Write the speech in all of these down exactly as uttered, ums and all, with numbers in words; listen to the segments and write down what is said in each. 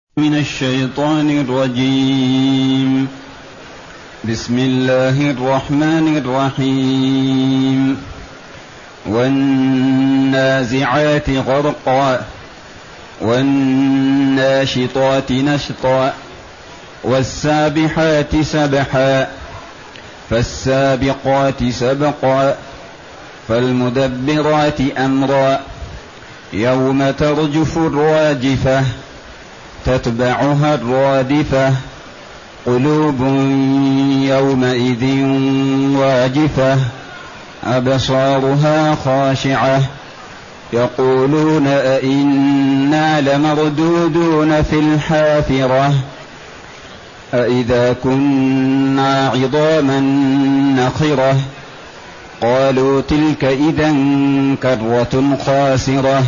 من الشيطان الرجيم. بسم الله الرحمن الرحيم. والنازعات غرقا والناشطات نشطا والسابحات سبحا فالسابقات سبقا فالمدبرات أمرا يوم ترجف الراجفة تتبعها الرادفة قلوب يومئذ واجفة أبصارها خاشعة يقولون أئنا لمردودون في الحافرة أئذا كنا عظاما نخرة قالوا تلك إذا كرة خاسرة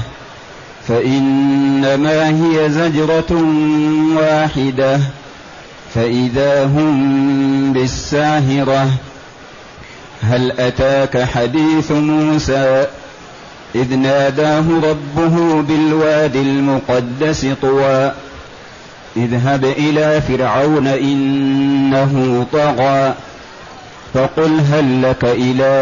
فإنما هي زجرة واحدة فإذا هم بالساهرة. هل أتاك حديث موسى إذ ناداه ربه بالوادي المقدس طوى اذهب إلى فرعون إنه طغى فقل هل لك إلى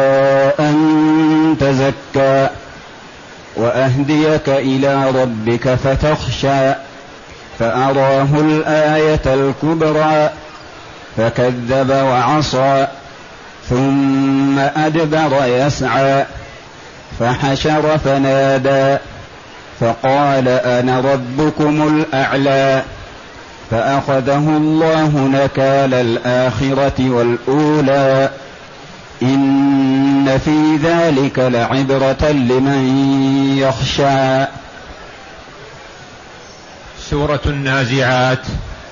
أن تزكى وأهديك إلى ربك فتخشى فأراه الآية الكبرى فكذب وعصى ثم أدبر يسعى فحشر فنادى فقال أنا ربكم الأعلى فأخذه الله نكال الآخرة والأولى إن في ذلك لعبرة لمن يخشى. سورة النازعات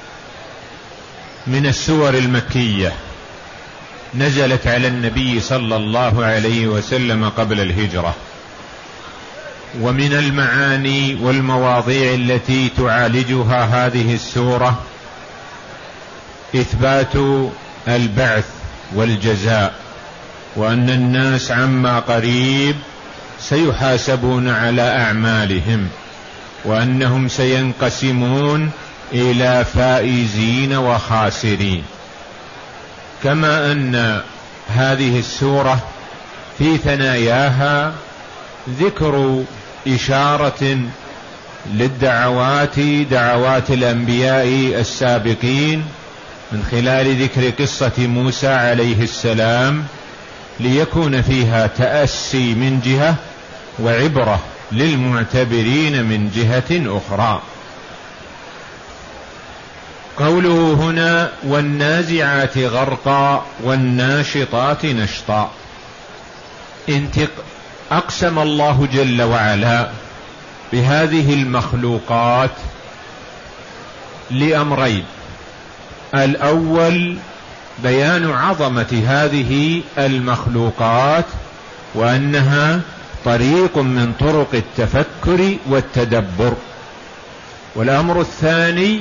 من السور المكية، نزلت على النبي صلى الله عليه وسلم قبل الهجرة. ومن المعاني والمواضيع التي تعالجها هذه السورة إثبات البعث والجزاء، وأن الناس عما قريب سيحاسبون على أعمالهم، وأنهم سينقسمون إلى فائزين وخاسرين. كما أن هذه السورة في ثناياها ذكر إشارة للدعوات دعوات الأنبياء السابقين من خلال ذكر قصة موسى عليه السلام، ليكون فيها تأسي من جهة وعبرة للمعتبرين من جهة أخرى. قوله هنا والنازعات غرقا والناشطات نشطا، انتق أقسم الله جل وعلا بهذه المخلوقات لأمرين: الأول بيان عظمة هذه المخلوقات وأنها طريق من طرق التفكر والتدبر، والأمر الثاني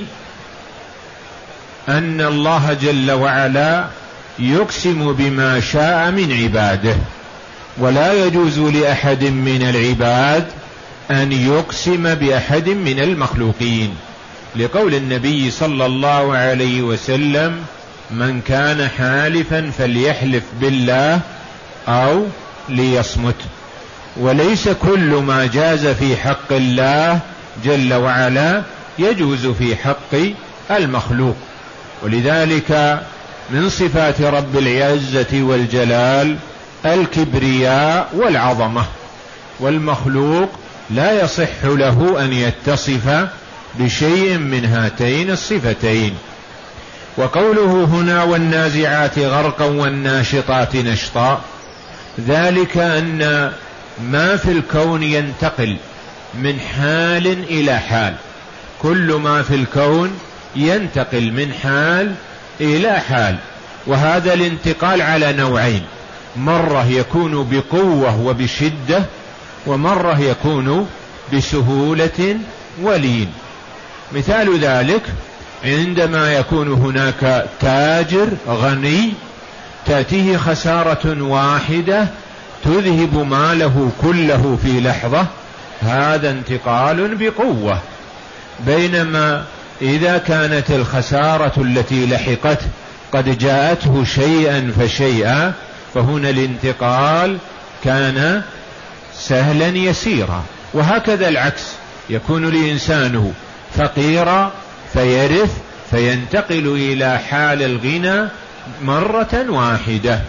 أن الله جل وعلا يقسم بما شاء من عباده، ولا يجوز لأحد من العباد أن يقسم بأحد من المخلوقين، لقول النبي صلى الله عليه وسلم: من كان حالفا فليحلف بالله أو ليصمت. وليس كل ما جاز في حق الله جل وعلا يجوز في حق المخلوق، ولذلك من صفات رب العزة والجلال الكبرياء والعظمة، والمخلوق لا يصح له أن يتصف بشيء من هاتين الصفتين. وقوله هنا والنازعات غرقا والناشطات نشطا، ذلك أن ما في الكون ينتقل من حال إلى حال، كل ما في الكون ينتقل من حال إلى حال، وهذا الانتقال على نوعين: مرة يكون بقوة وبشدة، ومرة يكون بسهولة ولين. مثال ذلك عندما يكون هناك تاجر غني تأتيه خسارة واحدة تذهب ماله كله في لحظة، هذا انتقال بقوة. بينما إذا كانت الخسارة التي لحقته قد جاءته شيئا فشيئا، فهنا الانتقال كان سهلا يسيرا. وهكذا العكس، يكون الإنسان فقيرا فيرث فينتقل إلى حال الغنى مرة واحدة،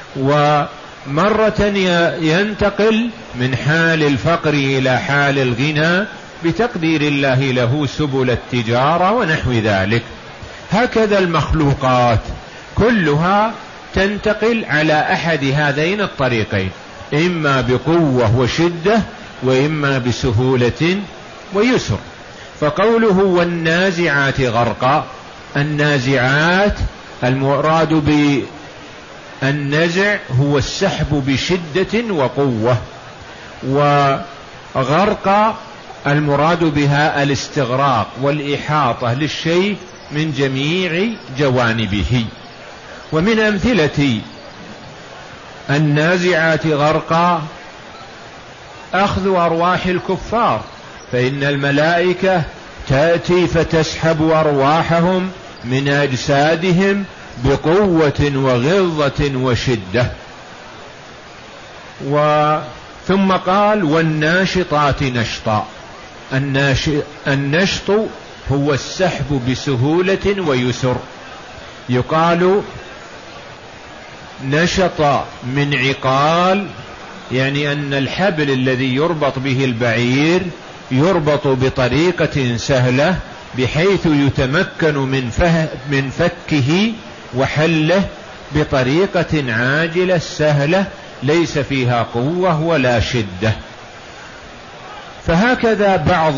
ومرة ينتقل من حال الفقر إلى حال الغنى بتقدير الله له سبل التجارة ونحو ذلك. هكذا المخلوقات كلها تنتقل على أحد هذين الطريقين، إما بقوة وشدة وإما بسهولة ويسر. فقوله والنازعات غرقا، النازعات المراد بالنزع هو السحب بشدة وقوة، وغرق المراد بها الاستغراق والإحاطة للشيء من جميع جوانبه. ومن أمثلة النازعات غرقا أخذ أرواح الكفار، فإن الملائكة تأتي فتسحب أرواحهم من أجسادهم بقوة وغلظة وشدة. ثم قال والناشطات نشطا، النشط هو السحب بسهولة ويسر. يقال نشط من عقال، يعني أن الحبل الذي يربط به البعير يربط بطريقة سهلة بحيث يتمكن من, فه من فكه وحله بطريقة عاجلة سهلة ليس فيها قوة ولا شدة. فهكذا بعض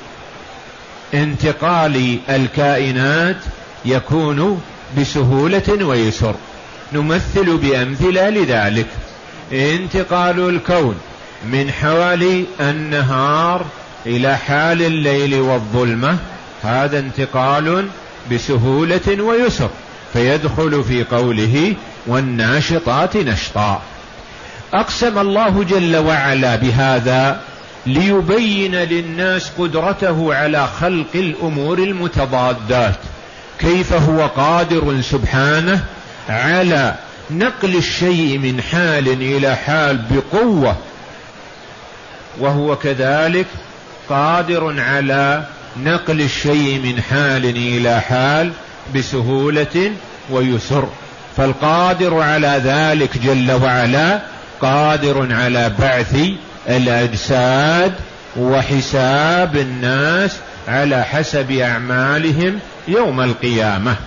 انتقال الكائنات يكون بسهولة ويسر. نمثل بأمثلة لذلك. انتقال الكون من حوالي النهار إلى حال الليل والظلمة، هذا انتقال بسهولة ويسر، فيدخل في قوله والناشطات نشطا. أقسم الله جل وعلا بهذا ليبين للناس قدرته على خلق الأمور المتضادات، كيف هو قادر سبحانه على نقل الشيء من حال إلى حال بقوة، وهو كذلك قادر على نقل الشيء من حال إلى حال بسهولة ويسر. فالقادر على ذلك جل وعلا قادر على بعث الأجساد وحساب الناس على حسب أعمالهم يوم القيامة.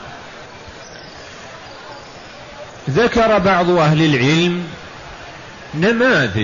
ذكر بعض أهل العلم نماذج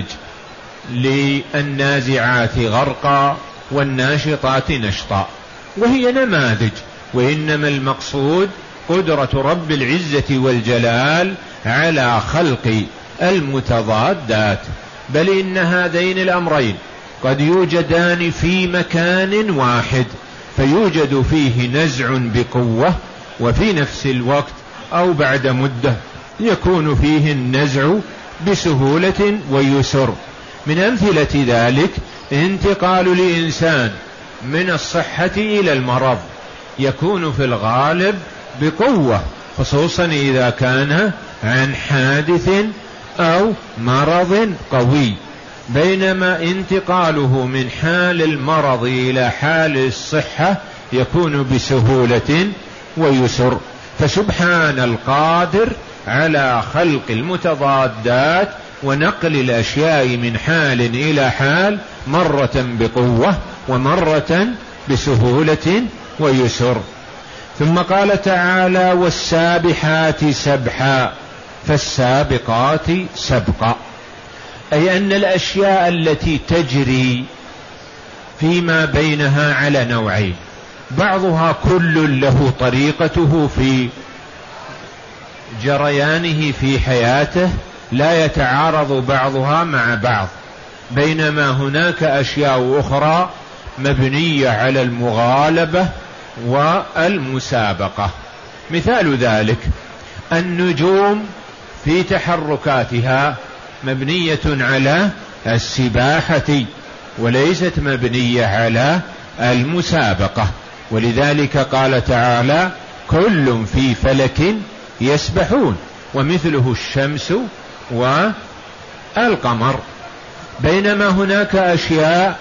للنازعات غرقا والناشطات نشطا، وهي نماذج، وإنما المقصود قدرة رب العزة والجلال على خلق المتضادات. بل إن هذين الأمرين قد يوجدان في مكان واحد، فيوجد فيه نزع بقوة، وفي نفس الوقت أو بعد مدة يكون فيه النزع بسهولة ويسر. من أمثلة ذلك انتقال الإنسان من الصحة إلى المرض، يكون في الغالب بقوة، خصوصا إذا كان عن حادث أو مرض قوي، بينما انتقاله من حال المرض إلى حال الصحة يكون بسهولة ويسر. فسبحان القادر على خلق المتضادات ونقل الأشياء من حال إلى حال، مرة بقوة ومرة بسهولة ويسر. ثم قال تعالى والسابحات سبحا فالسابقات سبقا، أي أن الأشياء التي تجري فيما بينها على نوعين، بعضها كل له طريقته في جريانه في حياته لا يتعارض بعضها مع بعض، بينما هناك أشياء أخرى مبنية على المغالبة والمسابقة. مثال ذلك النجوم في تحركاتها مبنية على السباحة وليست مبنية على المسابقة، ولذلك قال تعالى كل في فلك يسبحون، ومثله الشمس والقمر. بينما هناك أشياء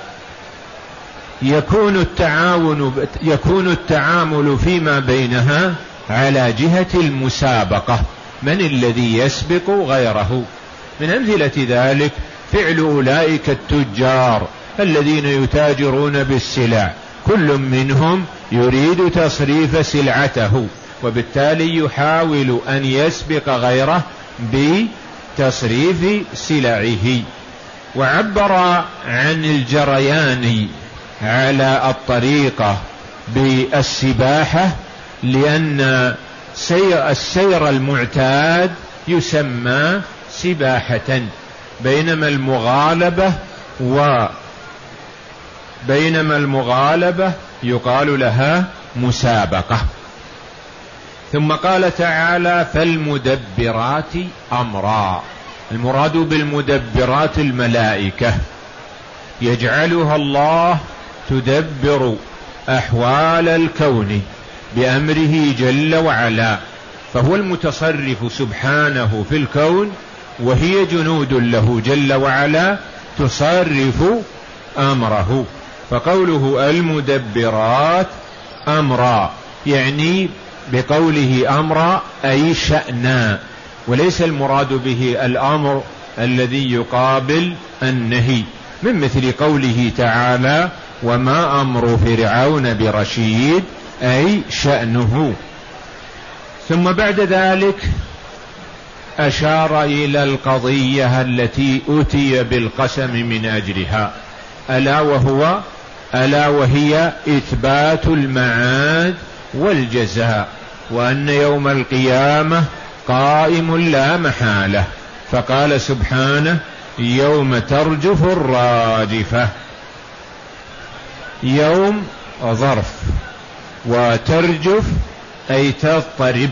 يكون التعاون يكون التعامل فيما بينها على جهة المسابقة، من الذي يسبق غيره. من أمثلة ذلك فعل أولئك التجار الذين يتاجرون بالسلع، كل منهم يريد تصريف سلعته، وبالتالي يحاول أن يسبق غيره بتصريف سلعه. وعبر عن الجريان على الطريقة بالسباحة، لأن سير السير المعتاد يسمى سباحة، بينما المغالبة و بينما المغالبة يقال لها مسابقة. ثم قال تعالى فالمدبرات أمرا. المراد بالمدبرات الملائكة، يجعلها الله تدبر أحوال الكون بأمره جل وعلا، فهو المتصرف سبحانه في الكون، وهي جنود له جل وعلا تصرف أمره. فقوله المدبرات أمرا يعني بقوله أمرا أي شأنا، وليس المراد به الأمر الذي يقابل النهي، من مثل قوله تعالى وما أمر فرعون برشيد أي شأنه. ثم بعد ذلك أشار إلى القضية التي أتي بالقسم من أجلها، ألا وهو ألا وهي إثبات المعاد والجزاء، وأن يوم القيامة قائم لا محالة. فقال سبحانه يوم ترجف الراجفة. يوم ظرف، وترجف أي تضطرب،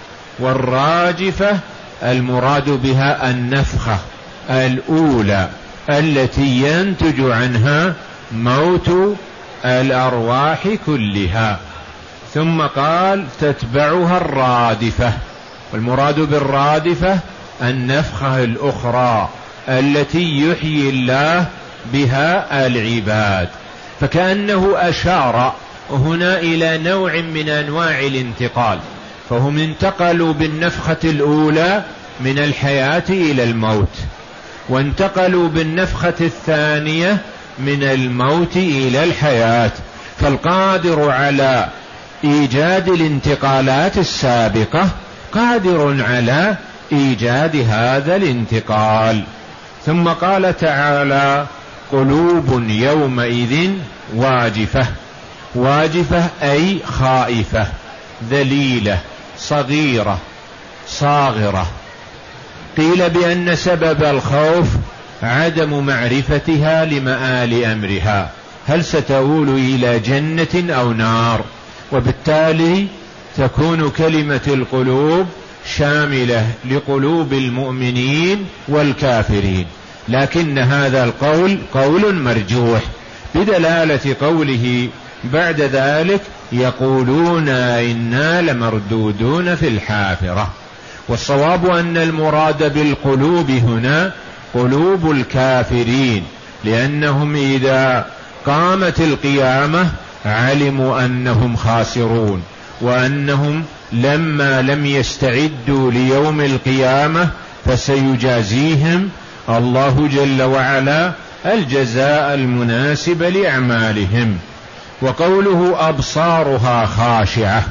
والراجفة المراد بها النفخة الأولى التي ينتج عنها موت الأرواح كلها. ثم قال تتبعها الرادفة، والمراد بالرادفة النفخة الأخرى التي يحيي الله بها العباد. فكأنه أشار هنا إلى نوع من أنواع الانتقال، فهم انتقلوا بالنفخة الأولى من الحياة إلى الموت، وانتقلوا بالنفخة الثانية من الموت إلى الحياة. فالقادر على إيجاد الانتقالات السابقة قادر على إيجاد هذا الانتقال. ثم قال تعالى قلوب يومئذ واجفة. واجفة أي خائفة ذليلة صغيرة صاغرة. قيل بأن سبب الخوف عدم معرفتها لمآل أمرها، هل ستؤول إلى جنة أو نار، وبالتالي تكون كلمة القلوب شاملة لقلوب المؤمنين والكافرين. لكن هذا القول قول مرجوح بدلالة قوله بعد ذلك يقولون إنا لمردودون في الحافرة. والصواب أن المراد بالقلوب هنا قلوب الكافرين، لأنهم إذا قامت القيامة علموا أنهم خاسرون، وأنهم لما لم يستعدوا ليوم القيامة فسيجازيهم الله جل وعلا الجزاء المناسب لأعمالهم. وقوله أبصارها خاشعة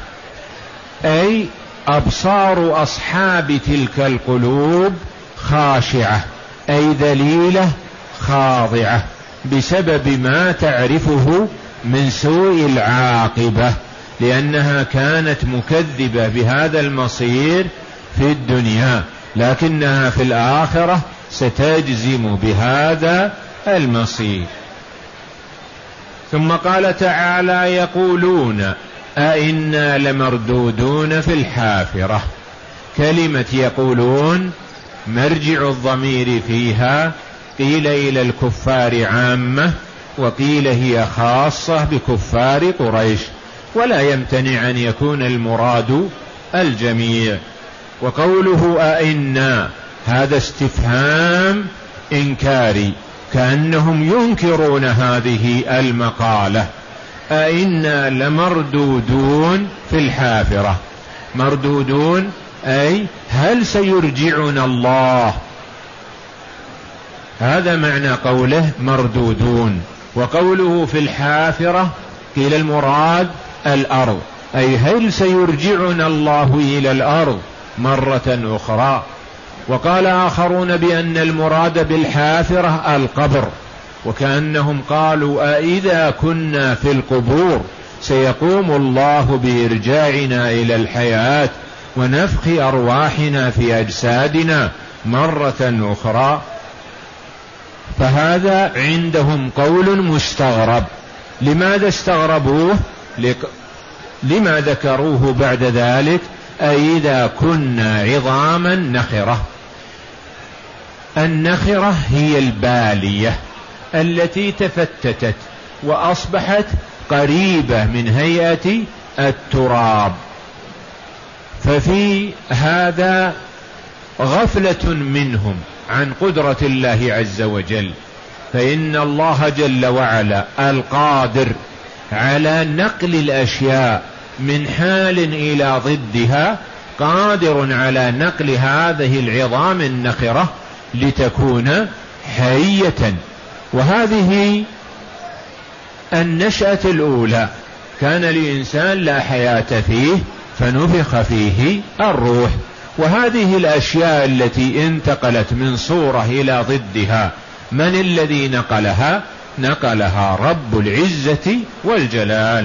أي أبصار أصحاب تلك القلوب خاشعة أي ذليلة خاضعة بسبب ما تعرفه من سوء العاقبة، لأنها كانت مكذبة بهذا المصير في الدنيا، لكنها في الآخرة ستجزم بهذا المصير. ثم قال تعالى يقولون أئنا لمردودون في الحافرة. كلمة يقولون مرجع الضمير فيها قيل إلى الكفار عامة، وقيل هي خاصة بكفار قريش، ولا يمتنع أن يكون المراد الجميع. وقوله أئنا هذا استفهام إنكاري، كأنهم ينكرون هذه المقالة. أئنا لمردودون في الحافرة، مردودون أي هل سيرجعنا الله، هذا معنى قوله مردودون. وقوله في الحافرة قيل المراد الأرض، أي هل سيرجعنا الله إلى الأرض مرة أخرى. وقال آخرون بأن المراد بالحافرة القبر، وكأنهم قالوا أإذا كنا في القبور سيقوم الله بإرجاعنا إلى الحياة ونفخ أرواحنا في أجسادنا مرة أخرى. فهذا عندهم قول مستغرب. لماذا استغربوه؟ لما ذكروه بعد ذلك أإذا كنا عظاما نخرة. النخرة هي البالية التي تفتتت وأصبحت قريبة من هيئة التراب. ففي هذا غفلة منهم عن قدرة الله عز وجل، فإن الله جل وعلا القادر على نقل الأشياء من حال إلى ضدها قادر على نقل هذه العظام النخرة لتكون حية. وهذه النشأة الأولى، كان الإنسان لا حياة فيه فنفخ فيه الروح. وهذه الأشياء التي انتقلت من صورة إلى ضدها من الذي نقلها؟ نقلها رب العزة والجلال.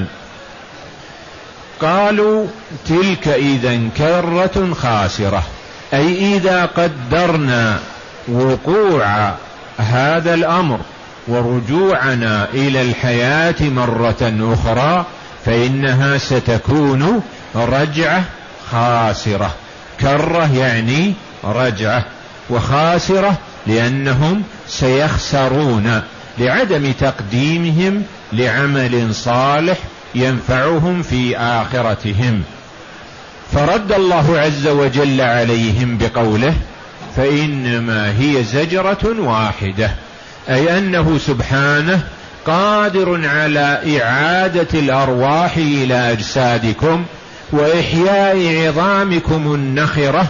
قالوا تلك إذا كرة خاسرة، أي إذا قدرنا وقوع هذا الأمر ورجوعنا إلى الحياة مرة أخرى فإنها ستكون رجعة خاسرة. كرة يعني رجعة، وخاسرة لأنهم سيخسرون لعدم تقديمهم لعمل صالح ينفعهم في آخرتهم. فرد الله عز وجل عليهم بقوله فإنما هي زجرة واحدة، أي أنه سبحانه قادر على إعادة الأرواح إلى أجسادكم وإحياء عظامكم النخرة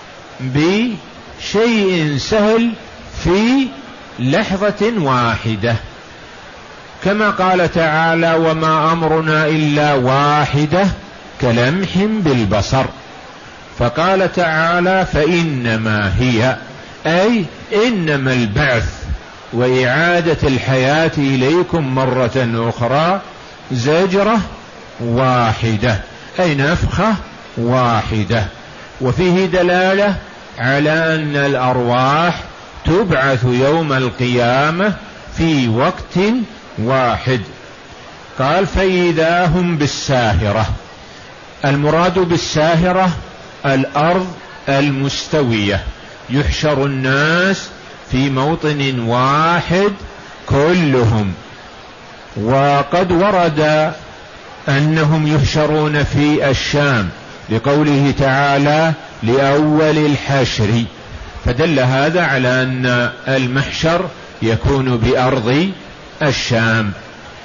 بشيء سهل في لحظة واحدة، كما قال تعالى وما أمرنا إلا واحدة كلمح بالبصر. فقال تعالى فإنما هي، أي إنما البعث وإعادة الحياة إليكم مرة أخرى زجرة واحدة، أي نفخة واحدة. وفيه دلالة على أن الأرواح تبعث يوم القيامة في وقت واحد. قال فإذا هم بالساهرة، المراد بالساهرة الأرض المستوية، يحشر الناس في موطن واحد كلهم. وقد ورد أنهم يحشرون في الشام لقوله تعالى لأول الحشر، فدل هذا على أن المحشر يكون بأرض الشام.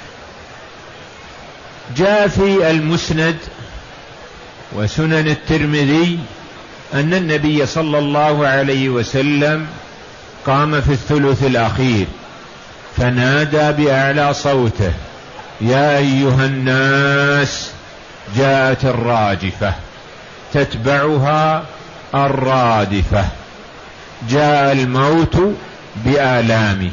جاء في المسند وسنن الترمذي أن النبي صلى الله عليه وسلم قام في الثلث الأخير فنادى بأعلى صوته يا أيها الناس جاءت الراجفة تتبعها الرادفة، جاء الموت بآلامه.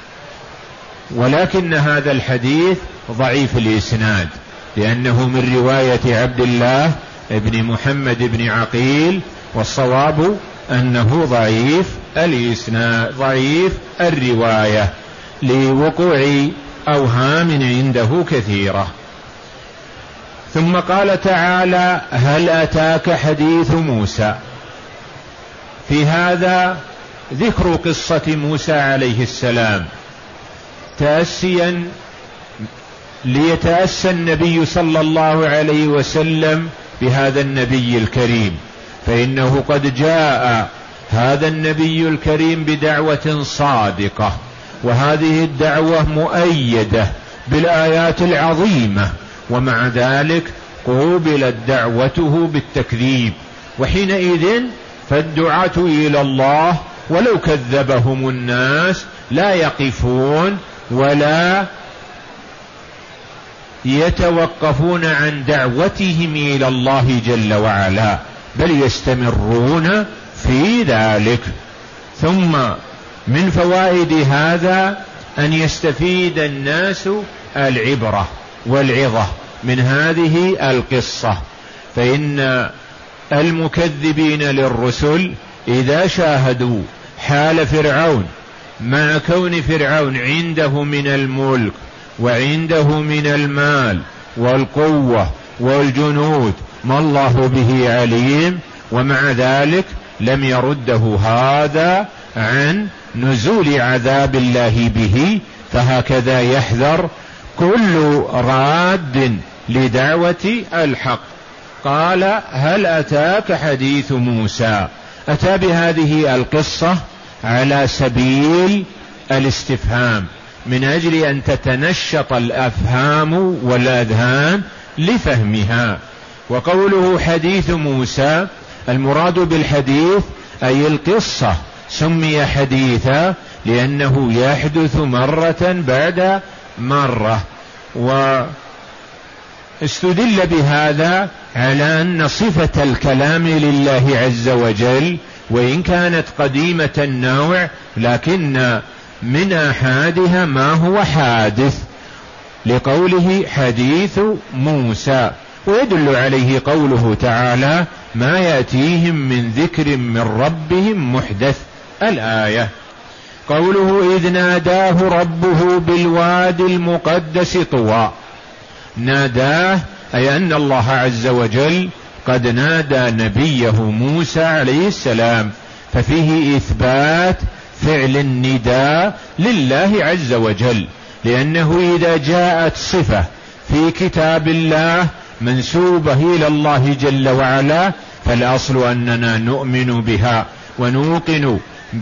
ولكن هذا الحديث ضعيف الإسناد لأنه من رواية عبد الله ابن محمد بن عقيل، والصواب أنه ضعيف الإسناد ضعيف الرواية لوقوع أوهام عنده كثيرة. ثم قال تعالى هل أتاك حديث موسى؟ في هذا ذكر قصة موسى عليه السلام تأسيا ليتأسى النبي صلى الله عليه وسلم بهذا النبي الكريم، فإنه قد جاء هذا النبي الكريم بدعوة صادقة، وهذه الدعوة مؤيدة بالآيات العظيمة، ومع ذلك قوبلت دعوته بالتكذيب. وحينئذ فالدعاة إلى الله ولو كذبهم الناس لا يقفون ولا يتوقفون عن دعوتهم إلى الله جل وعلا، بل يستمرون في ذلك. ثم من فوائد هذا أن يستفيد الناس العبرة والعظة من هذه القصة، فإن المكذبين للرسل إذا شاهدوا حال فرعون مع كون فرعون عنده من الملك وعنده من المال والقوة والجنود ما الله به عليم، ومع ذلك لم يرده هذا عن نزول عذاب الله به، فهكذا يحذر كل راد لدعوة الحق. قال: هل أتاك حديث موسى؟ أتى بهذه القصة على سبيل الاستفهام من أجل أن تتنشط الأفهام والأذهان لفهمها. وقوله حديث موسى المراد بالحديث أي القصة، سمي حديثا لأنه يحدث مرة بعد مرة. واستدل بهذا على أن صفة الكلام لله عز وجل وإن كانت قديمة النوع لكن من أحادها ما هو حادث، لقوله حديث موسى. ويدل عليه قوله تعالى: ما يأتيهم من ذكر من ربهم محدث، الآية. قوله: إذ ناداه ربه بالوادي المقدس طوى. ناداه أي أن الله عز وجل قد نادى نبيه موسى عليه السلام، ففيه إثبات فعل النداء لله عز وجل، لأنه إذا جاءت صفة في كتاب الله منسوبة إلى الله جل وعلا فالأصل أننا نؤمن بها ونوقن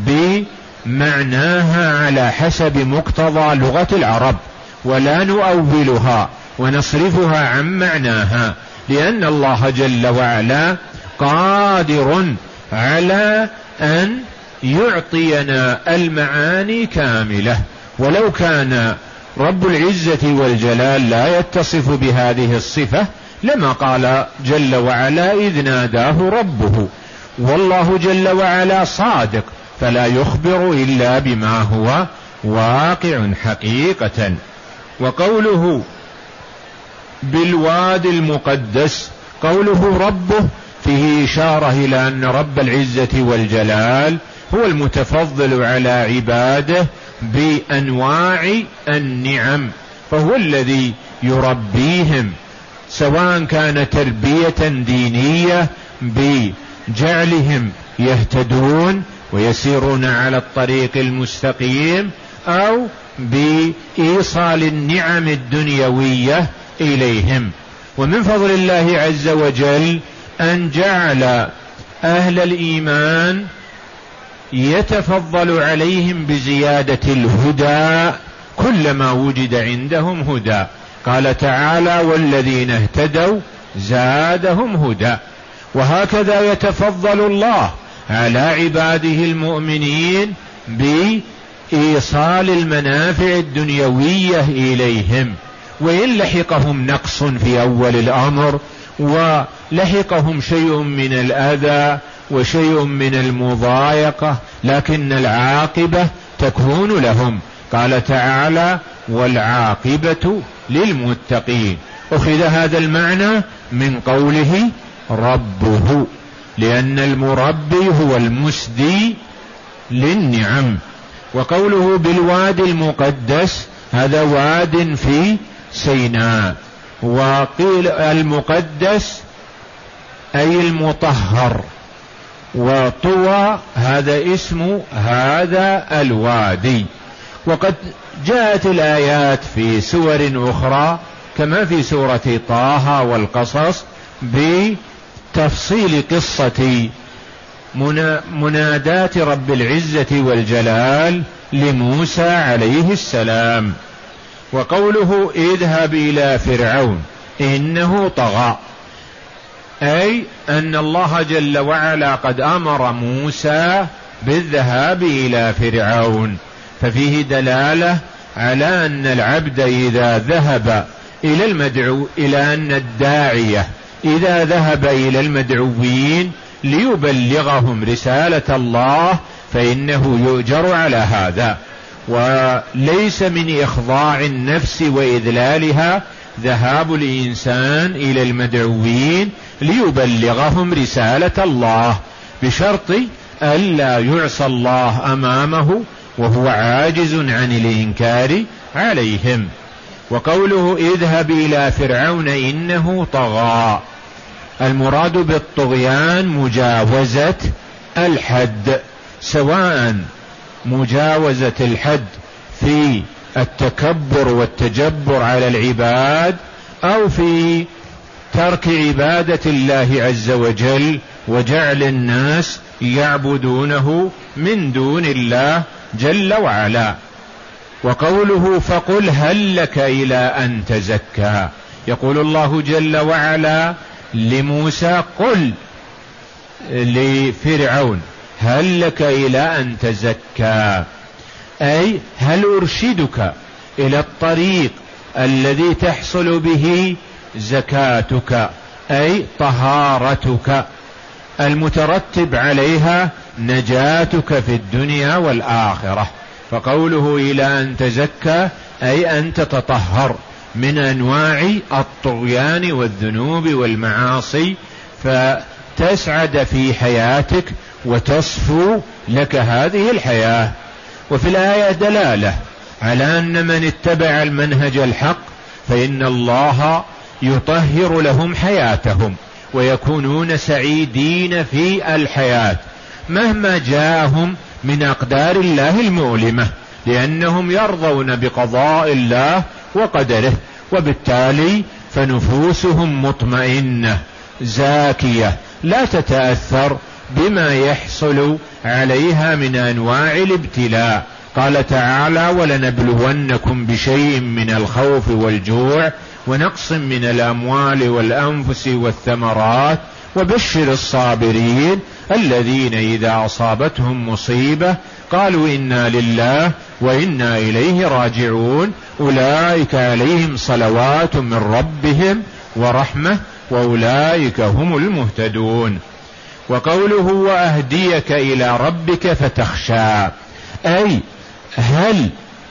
بمعناها على حسب مقتضى لغة العرب، ولا نؤولها ونصرفها عن معناها، لأن الله جل وعلا قادر على أن يعطينا المعاني كاملة. ولو كان رب العزة والجلال لا يتصف بهذه الصفة لما قال جل وعلا: إذ ناداه ربه. والله جل وعلا صادق فلا يخبر إلا بما هو واقع حقيقة. وقوله بالوادي المقدس، قوله ربه فيه إشارة إلى أن رب العزة والجلال هو المتفضل على عباده بأنواع النعم، فهو الذي يربيهم، سواء كان تربية دينية بجعلهم يهتدون ويسيرون على الطريق المستقيم، أو بإيصال النعم الدنيوية إليهم. ومن فضل الله عز وجل أن جعل أهل الإيمان يتفضل عليهم بزيادة الهدى كلما وجد عندهم هدى. قال تعالى: والذين اهتدوا زادهم هدى. وهكذا يتفضل الله على عباده المؤمنين بإيصال المنافع الدنيوية إليهم، وإن لحقهم نقص في أول الأمر ولحقهم شيء من الأذى وشيء من المضايقة، لكن العاقبة تكون لهم. قال تعالى: والعاقبة للمتقين. أخذ هذا المعنى من قوله ربه، لأن المربي هو المسدي للنعم. وقوله بالوادي المقدس، هذا واد في سيناء. وقيل المقدس أي المطهر، وطوى هذا اسم هذا الوادي. وقد جاءت الآيات في سور أخرى كما في سورة طه والقصص بتفصيل قصة منادات رب العزة والجلال لموسى عليه السلام. وقوله اذهب إلى فرعون إنه طغى، أي أن الله جل وعلا قد أمر موسى بالذهاب إلى فرعون، ففيه دلالة على أن العبد إذا ذهب إلى المدعو إلى أن الداعية إذا ذهب إلى المدعوين ليبلغهم رسالة الله فإنه يؤجر على هذا، وليس من إخضاع النفس وإذلالها ذهاب الإنسان إلى المدعوين ليبلغهم رسالة الله، بشرط ألا يعصى الله أمامه وهو عاجز عن الإنكار عليهم. وقوله اذهب إلى فرعون إنه طغى، المراد بالطغيان مجاوزة الحد، سواء مجاوزة الحد في التكبر والتجبر على العباد أو في ترك عبادة الله عز وجل وجعل الناس يعبدونه من دون الله جل وعلا. وقوله فقل هل لك إلى أن تزكى، يقول الله جل وعلا لموسى قل لفرعون هل لك إلى أن تزكى، أي هل أرشدك إلى الطريق الذي تحصل به زكاتك، أي طهارتك المترتب عليها نجاتك في الدنيا والآخرة. فقوله إلى أن تزكى أي أن تتطهر من أنواع الطغيان والذنوب والمعاصي فتسعد في حياتك وتصفو لك هذه الحياة. وفي الآية دلالة على أن من اتبع المنهج الحق فإن الله يطهر لهم حياتهم ويكونون سعيدين في الحياة مهما جاءهم من أقدار الله المؤلمة، لأنهم يرضون بقضاء الله وقدره، وبالتالي فنفوسهم مطمئنة زاكية لا تتأثر بما يحصل عليها من أنواع الابتلاء. قال تعالى ولنبلونكم بشيء من الخوف والجوع ونقص من الأموال والأنفس والثمرات وبشر الصابرين الذين إذا أصابتهم مصيبة قالوا إنا لله وإنا إليه راجعون أولئك عليهم صلوات من ربهم ورحمة وأولئك هم المهتدون. وقوله وأهديك إلى ربك فتخشى، أي هل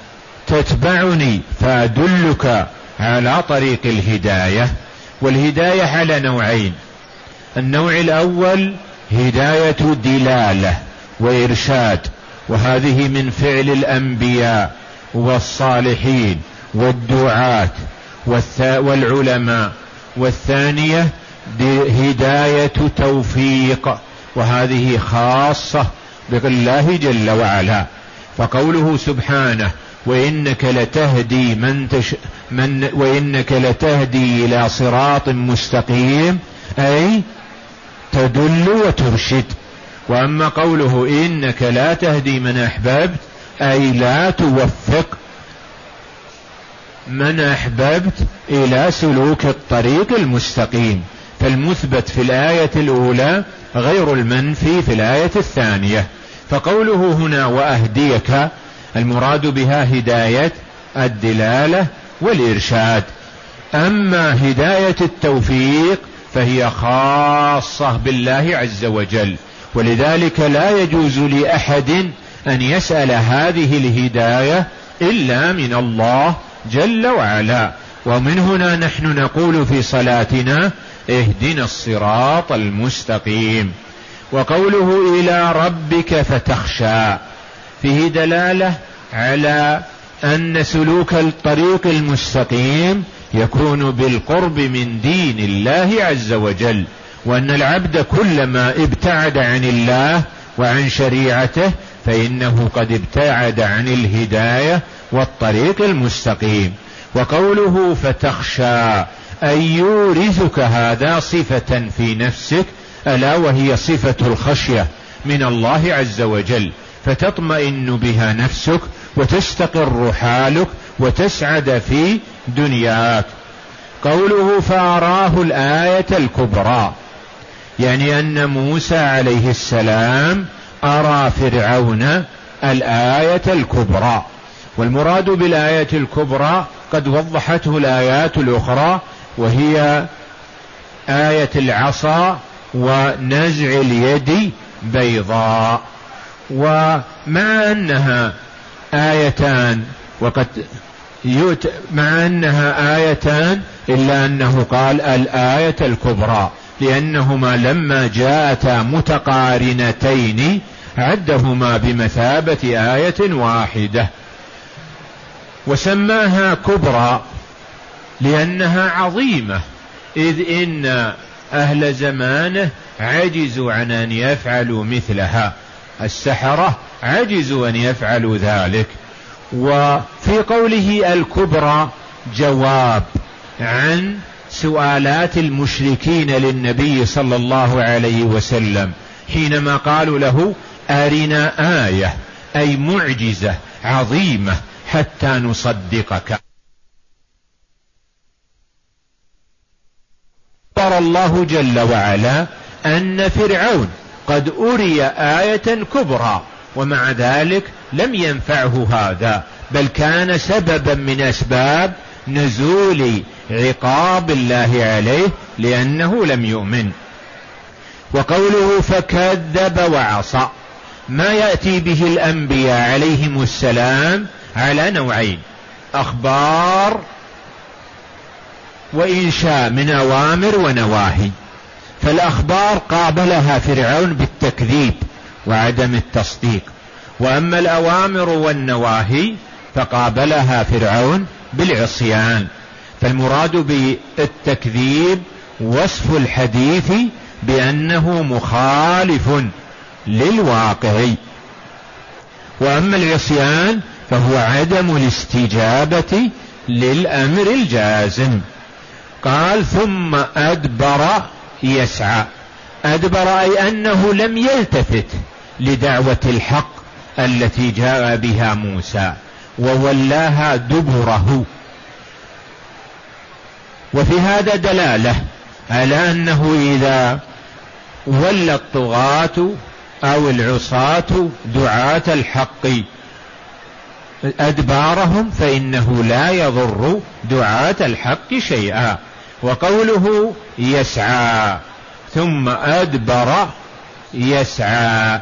تتبعني فأدلك على طريق الهداية. والهداية على نوعين، النوع الأول هداية دلالة وإرشاد، وهذه من فعل الأنبياء والصالحين والدعاة والعلماء. والثانية هداية توفيق، وهذه خاصة بالله جل وعلا. فقوله سبحانه وإنك لتهدي من, تش من وإنك لتهدي إلى صراط مستقيم، أي تدل وترشد. وأما قوله إنك لا تهدي من أحببت، أي لا توفق من أحببت إلى سلوك الطريق المستقيم، فالمثبت في الآية الأولى غير المنفي في الآية الثانية. فقوله هنا وأهديك المراد بها هداية الدلالة والإرشاد. أما هداية التوفيق فهي خاصة بالله عز وجل، ولذلك لا يجوز لأحد أن يسأل هذه الهداية إلا من الله جل وعلا. ومن هنا نحن نقول في صلاتنا اهدنا الصراط المستقيم. وقوله إلى ربك فتخشى فيه دلالة على أن سلوك الطريق المستقيم يكون بالقرب من دين الله عز وجل، وأن العبد كلما ابتعد عن الله وعن شريعته فإنه قد ابتعد عن الهداية والطريق المستقيم. وقوله فتخشى أي يورثك هذا صفة في نفسك، ألا وهي صفة الخشية من الله عز وجل، فتطمئن بها نفسك وتستقر حالك وتسعد في دنياك. قوله فأراه الآية الكبرى، يعني أن موسى عليه السلام أرى فرعون الآية الكبرى، والمراد بالآية الكبرى قد وضحته الآيات الأخرى، وهي آية العصا ونزع اليد بيضاء. ومع أنها آيتان وقد يؤت مع أنها آيتان إلا أنه قال الآية الكبرى، لأنهما لما جاءتا متقارنتين عدهما بمثابة آية واحدة، وسماها كبرى لأنها عظيمة، إذ إن أهل زمانه عجزوا عن أن يفعلوا مثلها، السحرة عجزوا أن يفعلوا ذلك. وفي قوله الكبرى جواب عن سؤالات المشركين للنبي صلى الله عليه وسلم حينما قالوا له أرنا آية، أي معجزة عظيمة حتى نصدقك. أخبر الله جل وعلا أن فرعون قد أري آية كبرى، ومع ذلك لم ينفعه هذا، بل كان سببا من أسباب نزول عقاب الله عليه لأنه لم يؤمن. وقوله فكذب وعصى، ما يأتي به الأنبياء عليهم السلام على نوعين: أخبار وإنشاء من أوامر ونواهي. فالأخبار قابلها فرعون بالتكذيب وعدم التصديق، وأما الأوامر والنواهي فقابلها فرعون بالعصيان. فالمراد بالتكذيب وصف الحديث بأنه مخالف للواقع، وأما العصيان فهو عدم الاستجابة للأمر الجازم. قال ثم أدبر يسعى، أدبر أي أنه لم يلتفت لدعوة الحق التي جاء بها موسى وولاها دبره. وفي هذا دلالة على أنه إذا ولى الطغاة أو العصاة دعاة الحق أدبارهم فإنه لا يضر دعاة الحق شيئا. وقوله يسعى ثم أدبر يسعى،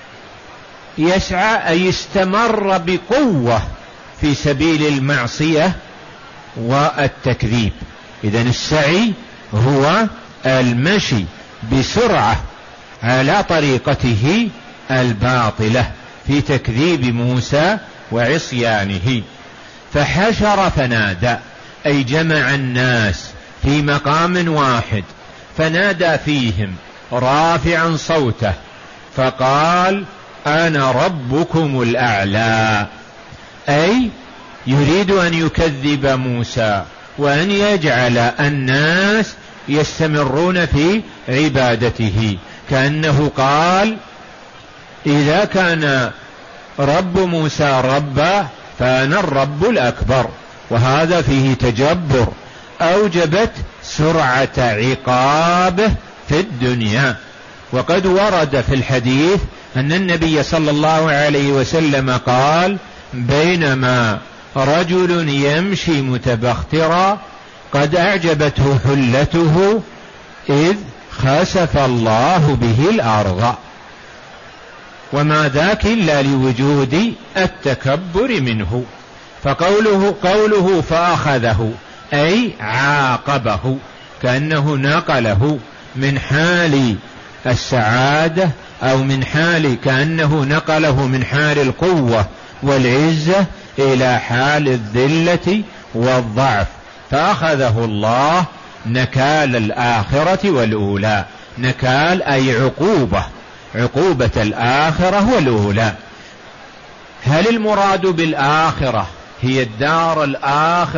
يسعى أي استمر بقوة في سبيل المعصية والتكذيب. إذن السعي هو المشي بسرعة على طريقته الباطلة في تكذيب موسى وعصيانه. فحشر فنادى أي جمع الناس في مقام واحد فنادى فيهم رافعا صوته فقال أنا ربكم الأعلى، أي يريد أن يكذب موسى وأن يجعل الناس يستمرون في عبادته، كأنه قال إذا كان رب موسى ربا فأنا الرب الأكبر. وهذا فيه تجبر، أوجبت سرعة عقابه في الدنيا. وقد ورد في الحديث أن النبي صلى الله عليه وسلم قال بينما رجل يمشي متبخترا قد أعجبته حلته إذ خسف الله به الأرض، وما ذاك إلا لوجود التكبر منه. فقوله قوله فأخذه أي عاقبه، كأنه نقله من حال السعادة أو من حال كأنه نقله من حال القوة والعزة إلى حال الذلة والضعف، فأخذه الله نكال الآخرة والأولى. نكال أي عقوبة، عقوبة الآخرة والأولى. هل المراد بالآخرة هي الدار الآخرة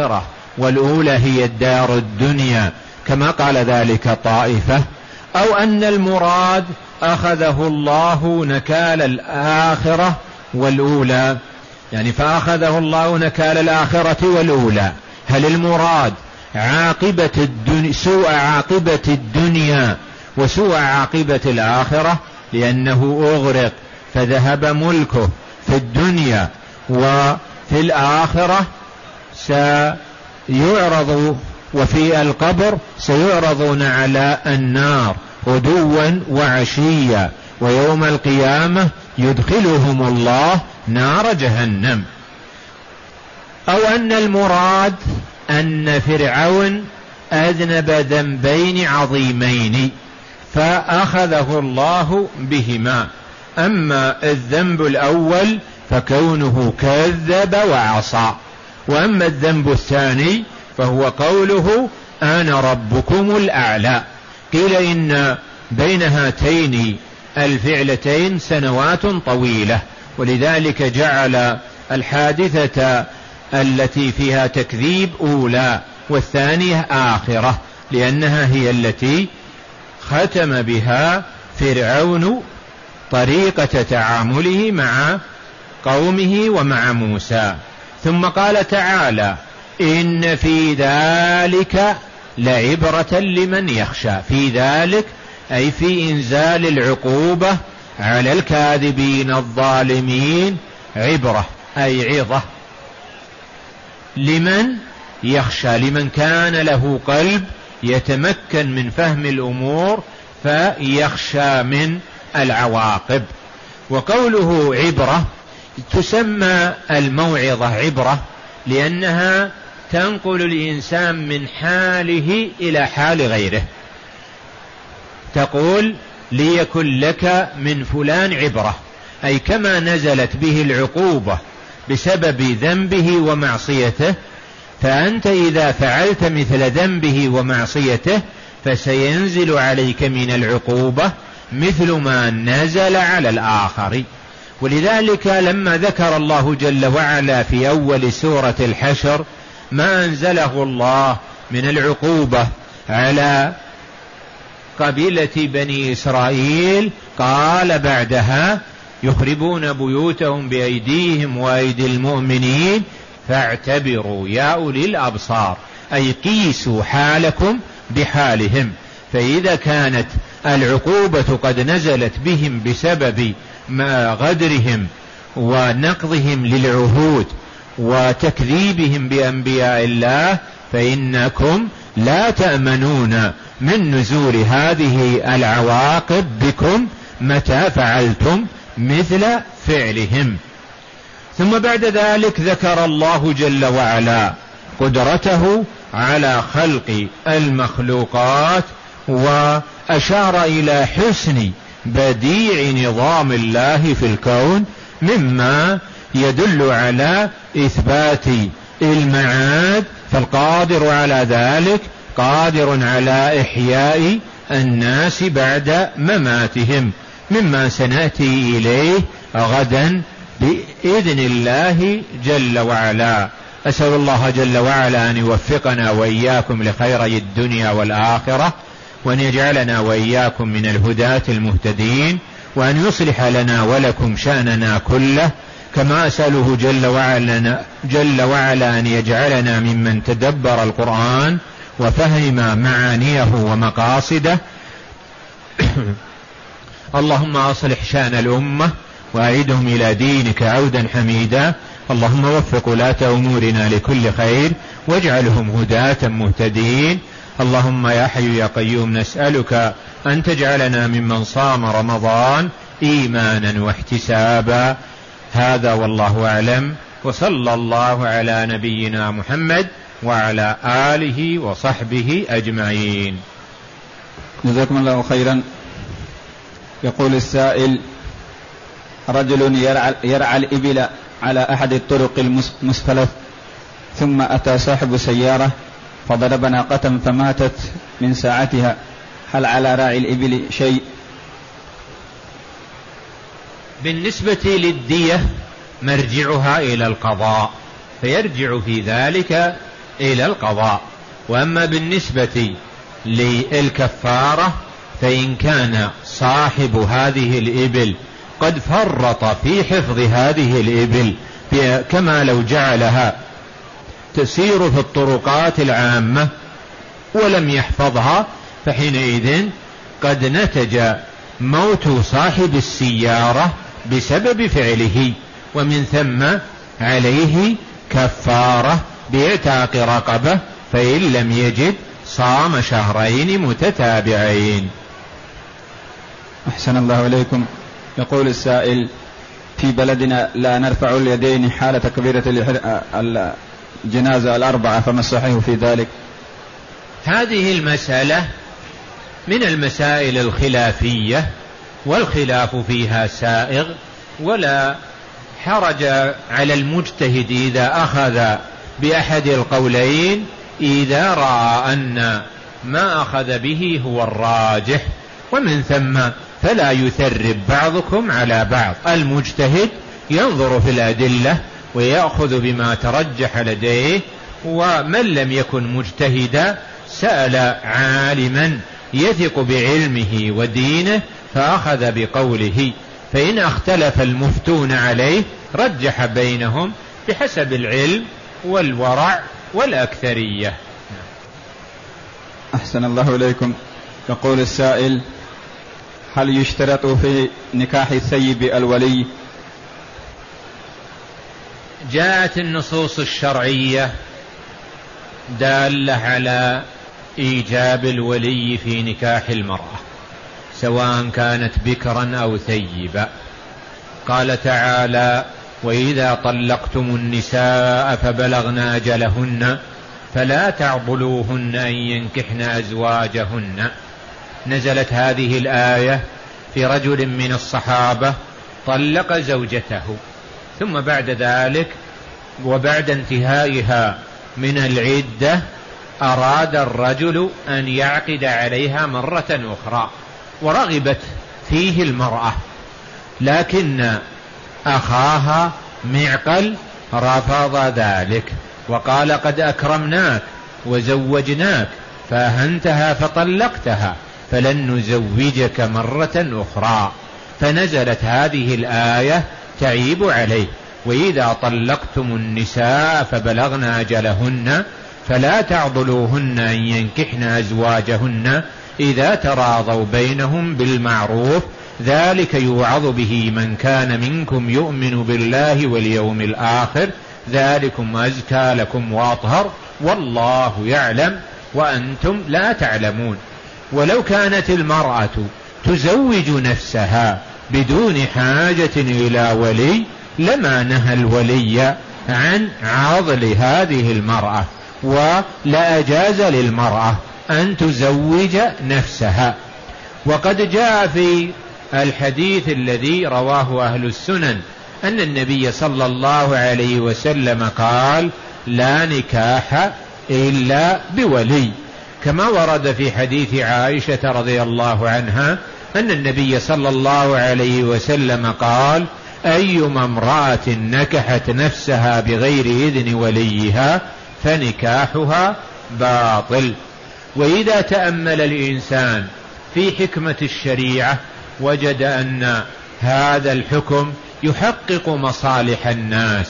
والأولى هي الدار الدنيا كما قال ذلك طائفة، أو أن المراد أخذه الله نكال الآخرة والأولى، يعني فأخذه الله نكال الآخرة والأولى. هل المراد عاقبة الدنيا سوء عاقبة الدنيا وسوء عاقبة الآخرة، لأنه أغرق فذهب ملكه في الدنيا، وفي الآخرة سيعرض وفي القبر سيعرضون على النار غدوا وعشيا، ويوم القيامة يدخلهم الله نار جهنم. أو أن المراد أن فرعون أذنب ذنبين عظيمين فأخذه الله بهما، أما الذنب الأول فكونه كذب وعصى، وأما الذنب الثاني فهو قوله أنا ربكم الأعلى. قيل إن بين هاتين الفعلتين سنوات طويلة، ولذلك جعل الحادثة التي فيها تكذيب أولى والثانية آخرة، لأنها هي التي ختم بها فرعون طريقة تعامله مع قومه ومع موسى. ثم قال تعالى إن في ذلك لعبرة لمن يخشى. في ذلك أي في إنزال العقوبة على الكاذبين الظالمين عبرة أي عظة لمن يخشى، لمن كان له قلب يتمكن من فهم الأمور فيخشى من العواقب. وقوله عبرة تسمى الموعظة عبرة لأنها تنقل الإنسان من حاله إلى حال غيره، تقول ليكن لك من فلان عبرة، أي كما نزلت به العقوبة بسبب ذنبه ومعصيته، فأنت إذا فعلت مثل ذنبه ومعصيته فسينزل عليك من العقوبة مثل ما نزل على الآخر. ولذلك لما ذكر الله جل وعلا في أول سورة الحشر ما أنزله الله من العقوبة على قبيلة بني إسرائيل، قال بعدها يخربون بيوتهم بأيديهم وأيدي المؤمنين فاعتبروا يا أولي الأبصار، أي قيسوا حالكم بحالهم. فإذا كانت العقوبة قد نزلت بهم بسبب ما غدرهم ونقضهم للعهود وتكذيبهم بأنبياء الله، فإنكم لا تأمنون من نزول هذه العواقب بكم متى فعلتم مثل فعلهم. ثم بعد ذلك ذكر الله جل وعلا قدرته على خلق المخلوقات، وأشار إلى حسن بديع نظام الله في الكون مما يدل على إثبات المعاد، فالقادر على ذلك قادر على إحياء الناس بعد مماتهم، مما سنأتي إليه غدا بإذن الله جل وعلا. أسأل الله جل وعلا أن يوفقنا وإياكم لخيري الدنيا والآخرة، وأن يجعلنا وإياكم من الهداة المهتدين، وأن يصلح لنا ولكم شأننا كله، كما أسأله جل وعلا, جل وعلا أن يجعلنا ممن تدبر القرآن وفهم معانيه ومقاصده. اللهم أصلح شأن الأمة وأعيدهم إلى دينك عودا حميدا. اللهم وفق ولاة أمورنا لكل خير واجعلهم هداة مهتدين. اللهم يا حي يا قيوم نسألك أن تجعلنا ممن صام رمضان إيمانا واحتسابا. هذا والله أعلم، وصلى الله على نبينا محمد وعلى آله وصحبه أجمعين. جزاكم الله خيرا. يقول السائل: رجل يرعى, يرعى الإبل على أحد الطرق المسفلة، ثم أتى صاحب سيارة فضرب ناقة فماتت من ساعتها، هل على راعي الإبل شيء؟ بالنسبة للدية مرجعها إلى القضاء، فيرجع في ذلك إلى القضاء. وأما بالنسبة للكفارة فإن كان صاحب هذه الإبل قد فرط في حفظ هذه الإبل كما لو جعلها تسير في الطرقات العامة ولم يحفظها، فحينئذ قد نتج موت صاحب السيارة بسبب فعله، ومن ثم عليه كفارة باعتاق رقبة، فإن لم يجد صام شهرين متتابعين. أحسن الله إليكم. يقول السائل: في بلدنا لا نرفع اليدين حال تكبيرة الجنازة الأربعة، فما الصحيح في ذلك؟ هذه المسألة من المسائل الخلافية، والخلاف فيها سائغ، ولا حرج على المجتهد إذا أخذ بأحد القولين إذا رأى أن ما أخذ به هو الراجح، ومن ثم فلا يثرب بعضكم على بعض. المجتهد ينظر في الأدلة ويأخذ بما ترجح لديه، ومن لم يكن مجتهدا سأل عالما يثق بعلمه ودينه فأخذ بقوله، فإن اختلف المفتون عليه رجح بينهم بحسب العلم والورع والأكثرية. أحسن الله إليكم. يقول السائل: هل يشترط في نكاح الثيب الولي؟ جاءت النصوص الشرعية دالة على إيجاب الولي في نكاح المرأة سواء كانت بكرا أو ثيبا. قال تعالى: وإذا طلقتم النساء فبلغن أجلهن فلا تعضلوهن أن ينكحن أزواجهن. نزلت هذه الآية في رجل من الصحابة طلق زوجته، ثم بعد ذلك وبعد انتهائها من العدة أراد الرجل أن يعقد عليها مرة أخرى، ورغبت فيه المرأة، لكن أخاها معقل رفض ذلك وقال: قد أكرمناك وزوجناك فأهنتها فطلقتها فلن نزوجك مرة أخرى. فنزلت هذه الآية تعيب عليه: وإذا طلقتم النساء فبلغن أجلهن فلا تعضلوهن أن ينكحن أزواجهن إذا تراضوا بينهم بالمعروف، ذلك يوعظ به من كان منكم يؤمن بالله واليوم الآخر، ذلكم أزكى لكم وأطهر، والله يعلم وأنتم لا تعلمون. ولو كانت المرأة تزوج نفسها بدون حاجة إلى ولي لما نهى الولي عن عضل هذه المرأة، ولا أجاز للمرأة أن تزوج نفسها. وقد جاء في الحديث الذي رواه أهل السنن أن النبي صلى الله عليه وسلم قال: لا نكاح إلا بولي، كما ورد في حديث عائشة رضي الله عنها أن النبي صلى الله عليه وسلم قال: أيما امرأة نكحت نفسها بغير إذن وليها فنكاحها باطل. وإذا تأمل الإنسان في حكمة الشريعة وجد أن هذا الحكم يحقق مصالح الناس.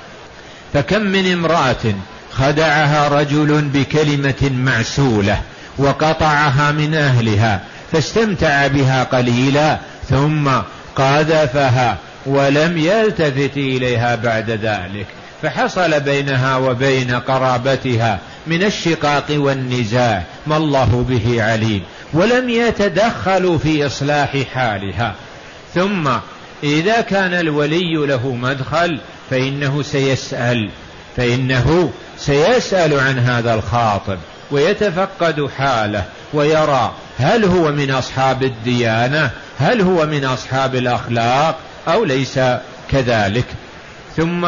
فكم من امرأة خدعها رجل بكلمة معسولة وقطعها من أهلها فاستمتع بها قليلا ثم قاذفها ولم يلتفت إليها بعد ذلك، فحصل بينها وبين قرابتها من الشقاق والنزاع ما الله به عليم، ولم يتدخلوا في إصلاح حالها. ثم إذا كان الولي له مدخل فإنه سيسأل فإنه سيسأل عن هذا الخاطب ويتفقد حاله ويرى هل هو من أصحاب الديانة، هل هو من أصحاب الأخلاق أو ليس كذلك. ثم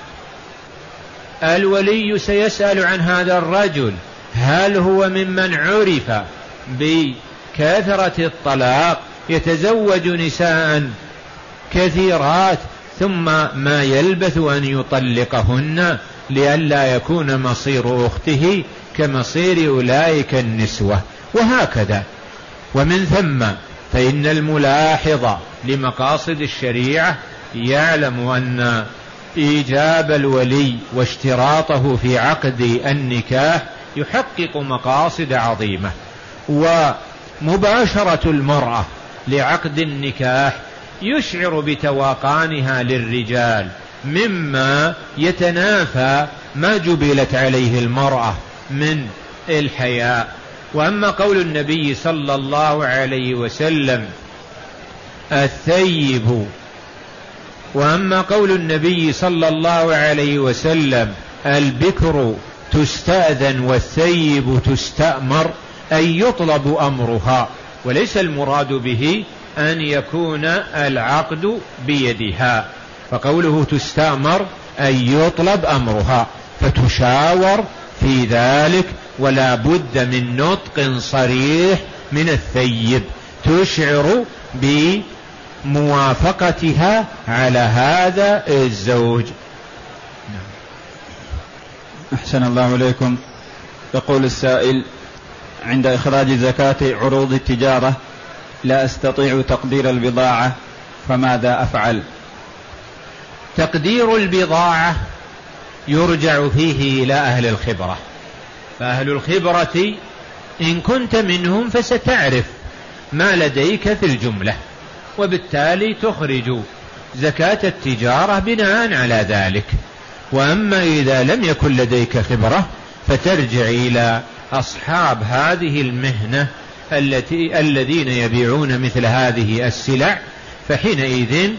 الولي سيسأل عن هذا الرجل هل هو ممن عرف بكثرة الطلاق يتزوج نساء كثيرات ثم ما يلبث أن يطلقهن، لئلا يكون مصير أخته كمصير أولئك النسوة، وهكذا. ومن ثم فإن الملاحظ لمقاصد الشريعة يعلم أن إيجاب الولي واشتراطه في عقد النكاح يحقق مقاصد عظيمة، ومباشرة المرأة لعقد النكاح يشعر بتواقانها للرجال مما يتنافى ما جبلت عليه المرأة من الحياء. وأما قول النبي صلى الله عليه وسلم الثيب وأما قول النبي صلى الله عليه وسلم البكر تستأذن والثيب تستأمر، أي يطلب أمرها، وليس المراد به أن يكون العقد بيدها، فقوله تستأمر أي يطلب أمرها فتشاور في ذلك، ولا بد من نطق صريح من الثيب تشعر بموافقتها على هذا الزوج. أحسن الله إليكم. يقول السائل: عند إخراج زكاة عروض التجارة لا أستطيع تقدير البضاعة، فماذا أفعل؟ تقدير البضاعة يرجع فيه إلى أهل الخبرة، فأهل الخبرة إن كنت منهم فستعرف ما لديك في الجملة، وبالتالي تخرج زكاة التجارة بناء على ذلك. وأما إذا لم يكن لديك خبرة فترجع إلى أصحاب هذه المهنة التي الذين يبيعون مثل هذه السلع، فحينئذ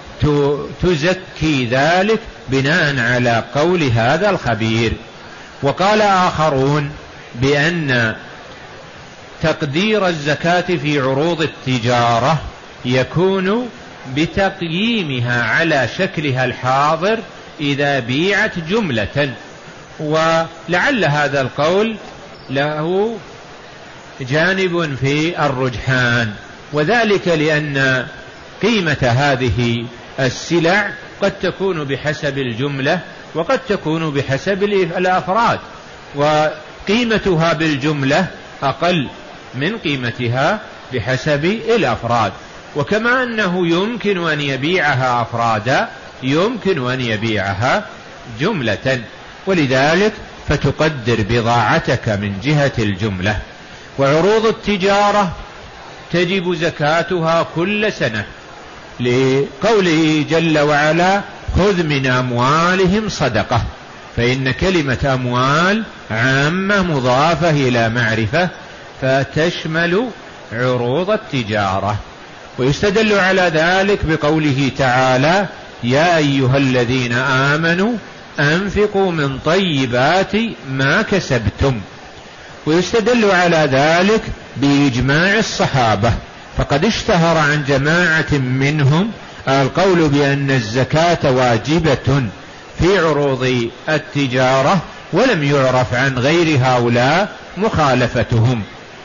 تزكي ذلك بناء على قول هذا الخبير. وقال آخرون بأن تقدير الزكاة في عروض التجارة يكون بتقييمها على شكلها الحاضر إذا بيعت جملة، ولعل هذا القول له جانب في الرجحان، وذلك لأن قيمة هذه السلع قد تكون بحسب الجملة وقد تكون بحسب الأفراد، وقيمتها بالجملة أقل من قيمتها بحسب الأفراد. وكما أنه يمكن أن يبيعها أفرادا يمكن أن يبيعها جملة، ولذلك فتقدر بضاعتك من جهة الجملة. وعروض التجارة تجب زكاتها كل سنة لقوله جل وعلا: خذ من أموالهم صدقة، فإن كلمة أموال عامة مضافة إلى معرفة فتشمل عروض التجارة. ويستدل على ذلك بقوله تعالى: يا أيها الذين آمنوا أنفقوا من طيبات ما كسبتم. ويستدل على ذلك بإجماع الصحابة، فقد اشتهر عن جماعة منهم القول بأن الزكاة واجبة في عروض التجارة، ولم يعرف عن غير هؤلاء مخالفتهم.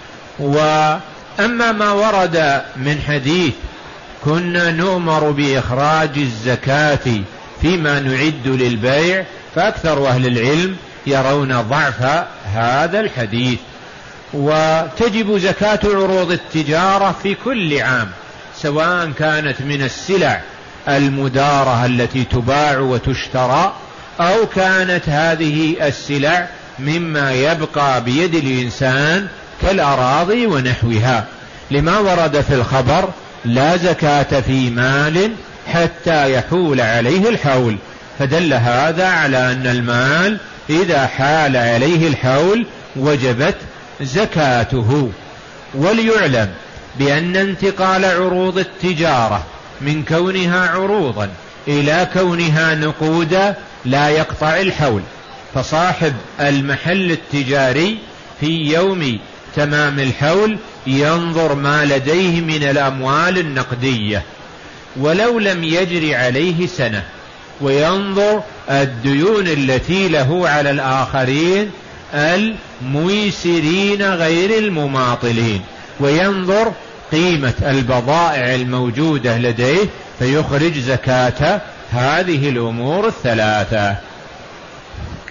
وأما ما ورد من حديث كنا نؤمر بإخراج الزكاة فيما نعد للبيع، فأكثر أهل العلم يرون ضعف هذا الحديث. وتجب زكاة عروض التجارة في كل عام، سواء كانت من السلع المدارة التي تباع وتشترى، أو كانت هذه السلع مما يبقى بيد الإنسان كالأراضي ونحوها، لما ورد في الخبر: لا زكاة في مال حتى يحول عليه الحول، فدل هذا على أن المال إذا حال عليه الحول وجبت زكاته. وليعلم بأن انتقال عروض التجارة من كونها عروضا إلى كونها نقودا لا يقطع الحول، فصاحب المحل التجاري في يوم تمام الحول ينظر ما لديه من الأموال النقدية ولو لم يجري عليه سنة، وينظر الديون التي له على الآخرين الميسرين غير المماطلين، وينظر قيمة البضائع الموجودة لديه فيخرج زكاة هذه الأمور الثلاثة.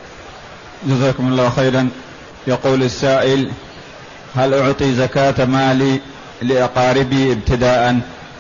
جزاكم الله خيرا. يقول السائل: هل أعطي زكاة مالي لأقاربي ابتداء؟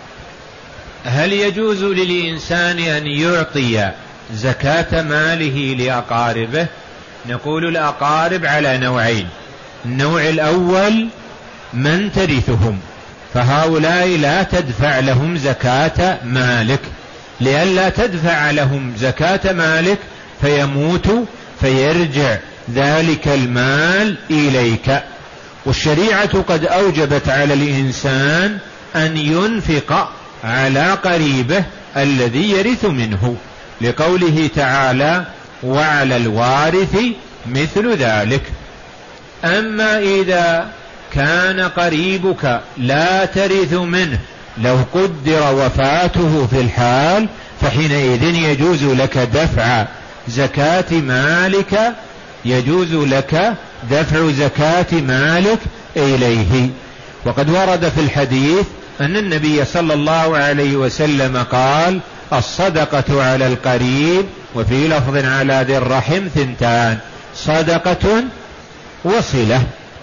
هل يجوز للإنسان أن يعطي زكاة ماله لأقاربه؟ نقول الأقارب على نوعين: النوع الأول من ترثهم، فهؤلاء لا تدفع لهم زكاة مالك، لئلا تدفع لهم زكاة مالك فيموتوا فيرجع ذلك المال إليك. والشريعة قد أوجبت على الإنسان أن ينفق على قريبه الذي يرث منه، لقوله تعالى: وعلى الوارث مثل ذلك. أما إذا كان قريبك لا ترث منه، لو قدر وفاته في الحال، فحينئذ يجوز لك دفع زكاة مالك يجوز لك دفع زكاة مالك إليه. وقد ورد في الحديث أن النبي صلى الله عليه وسلم قال: الصدقة على القريب، وفي لفظ على ذي الرحم ثنتان: صدقة وصلة.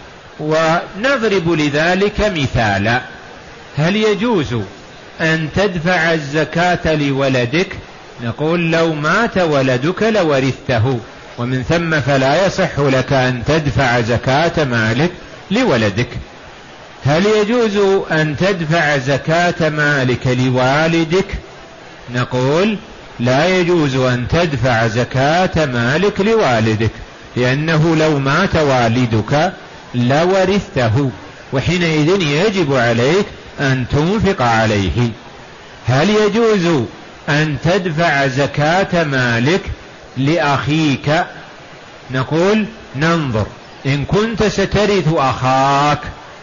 ونضرب لذلك مثالا: هل يجوز أن تدفع الزكاة لولدك؟ نقول: لو مات ولدك لورثته، ومن ثم فلا يصح لك أن تدفع زكاة مالك لولدك. هل يجوز أن تدفع زكاة مالك لوالدك؟ نقول: لا يجوز أن تدفع زكاة مالك لوالدك، لأنه لو مات والدك لورثته، وحينئذ يجب عليك أن تنفق عليه. هل يجوز أن تدفع زكاة مالك لأخيك؟ نقول: ننظر، إن كنت سترث أخاك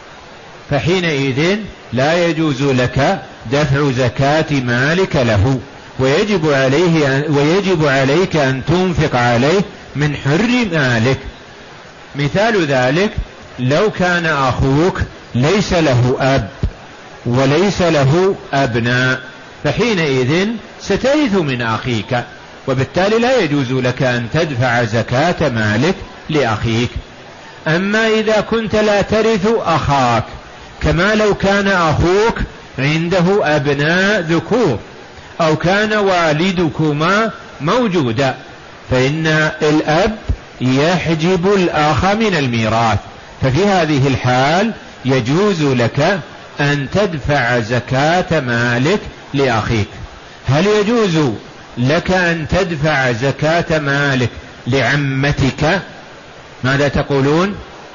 فحينئذ لا يجوز لك دفع زكاة مالك له، ويجب عليه ويجب عليك أن تنفق عليه من حر مالك. مثال ذلك: لو كان أخوك ليس له أب وليس له أبناء، فحينئذ سترث من أخيك، وبالتالي لا يجوز لك أن تدفع زكاة مالك لأخيك. أما إذا كنت لا ترث أخاك، كما لو كان أخوك عنده أبناء ذكور، أو كان والدكما موجودا، فإن الأب يحجب الأخ من الميراث، ففي هذه الحال يجوز لك أن تدفع زكاة مالك لأخيك. هل يجوز لك أن تدفع زكاة مالك لعمتك؟ ماذا تقولون؟